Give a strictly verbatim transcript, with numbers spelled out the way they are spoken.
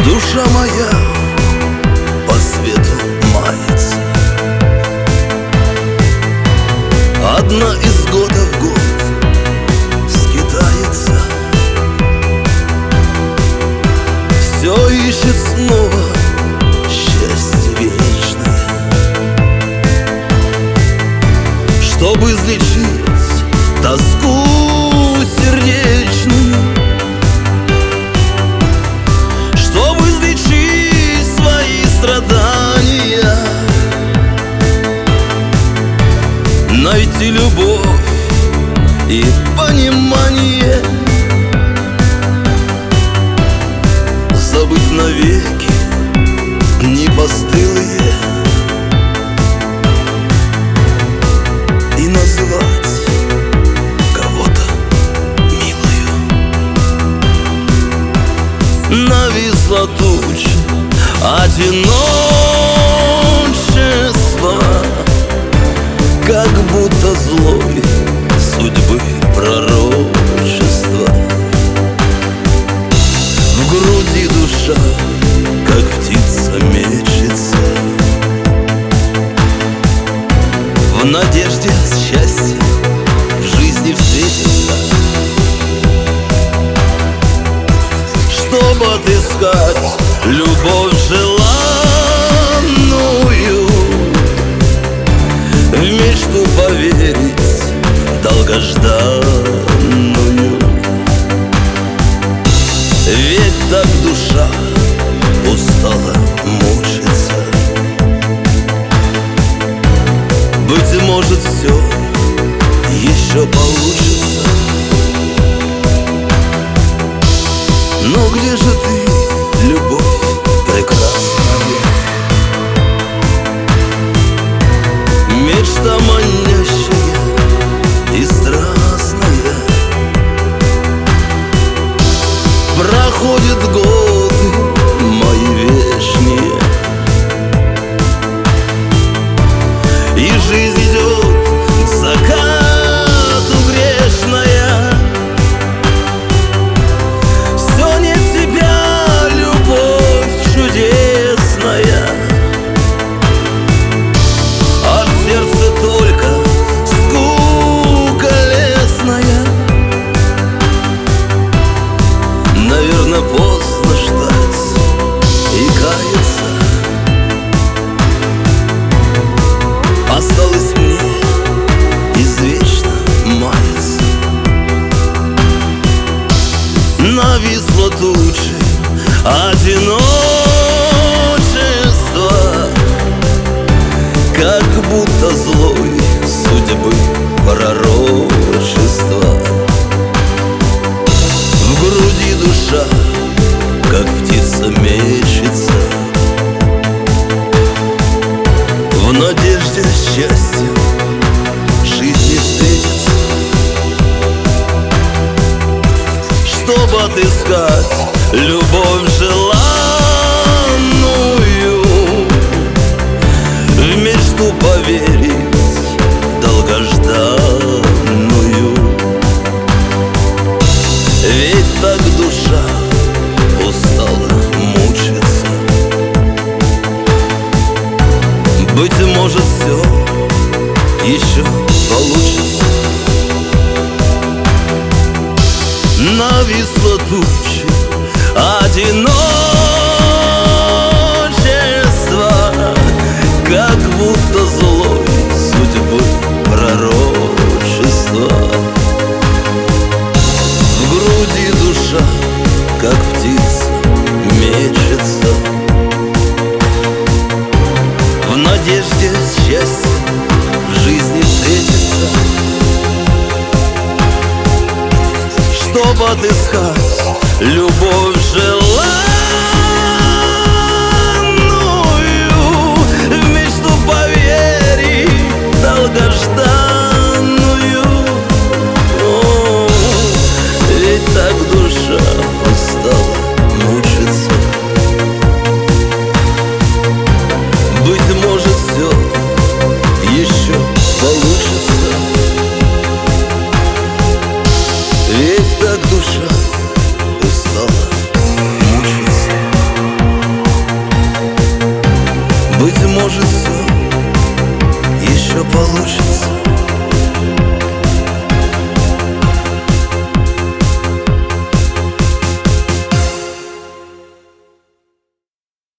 Душа моя по свету мается, одна из года в год скитается, все ищет снова счастье вечное, чтобы излечить тоску сердечную, чтобы излечить свои страдания, найти любовь и понимание, забыть навеки дни постылые и назвать кого-то милою. Нависла туча одиночества, как будто злой судьбы пророчества. В груди душа, как птица, мечется, в надежде счастья в жизни встретиться, чтобы отыскать любовь желанную, в мечту поверить долгожданную. Ведь так душа устала мучиться. Быть может, все еще получится. Но где же ты, любовь прекрасная? Мечта манящая и страстная. Проходят годы мои вечные, и жизнь идет к закату грешная. Все не тебя, любовь чудесная, а в сердце только скука лесная. Наверно, поздно ждать и каяться. Осталось мне извечно маяться. Нависла туча одиночества, как будто злой судьбы пророчества. В груди душа, как птица, мечется, в надежде счастья жизни встретиться, чтобы отыскать любовь желанную, в мечту поверить долгожданную. Ведь так душа устала мучиться. Быть может, все еще получится. Нависла туча одиночества, как будто злой судьбы пророчества. В груди душа, как птица, мечется, в надежде счастья в жизни встретиться, чтобы отыскать любовь